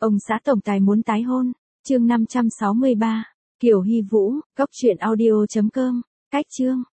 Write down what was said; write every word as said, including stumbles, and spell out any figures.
Ông xã tổng tài muốn tái hôn. Chương năm trăm sáu mươi ba. Kiều Hy Vũ, cốc truyện audio chấm com. Cách chương.